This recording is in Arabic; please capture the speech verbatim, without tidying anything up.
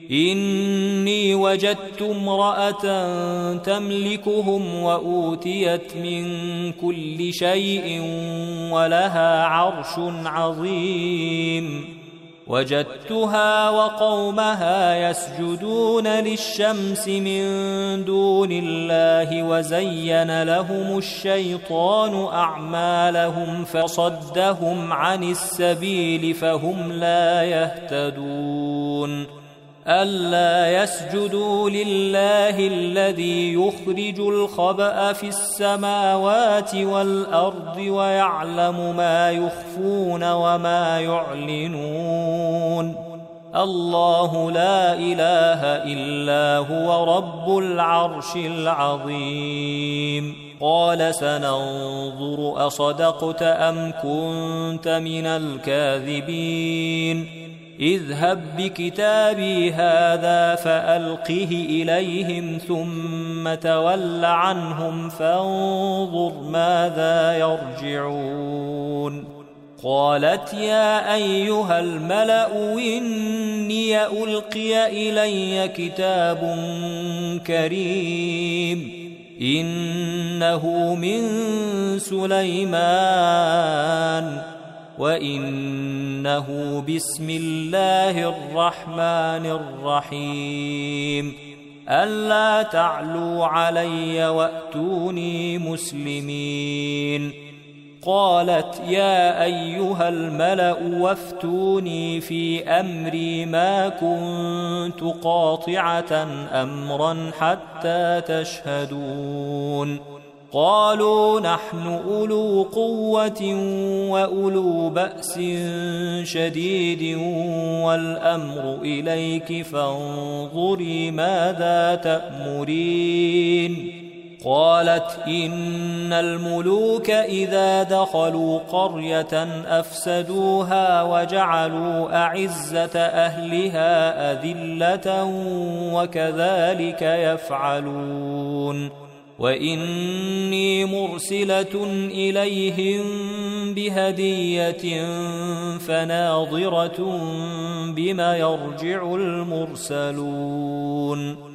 إني وجدت امرأة تملكهم وأوتيت من كل شيء ولها عرش عظيم وجدتها وقومها يسجدون للشمس من دون الله وزين لهم الشيطان أعمالهم فصدهم عن السبيل فهم لا يهتدون ألا يسجدوا لله الذي يخرج الخبأ في السماوات والأرض ويعلم ما يخفون وما يعلنون الله لا إله إلا هو رب العرش العظيم قال سننظر أصدقت أم كنت من الكاذبين اذهب بكتابي هذا فألقه إليهم ثم تول عنهم فانظر ماذا يرجعون قالت يا أيها الملأ إني ألقي إلي كتاب كريم إنه من سليمان وإنه بسم الله الرحمن الرحيم ألا تعلوا علي وأتوني مسلمين قالت يا أيها الملأ وافتوني في أمري ما كنت قاطعة أمرا حتى تشهدون قالوا نحن أولو قوة وأولو بأس شديد والأمر إليك فانظري ماذا تأمرين قالت إن الملوك إذا دخلوا قرية أفسدوها وجعلوا أعزة أهلها أذلة وكذلك يفعلون وإني مرسلة إليهم بهدية فناظرة بما يرجع المرسلون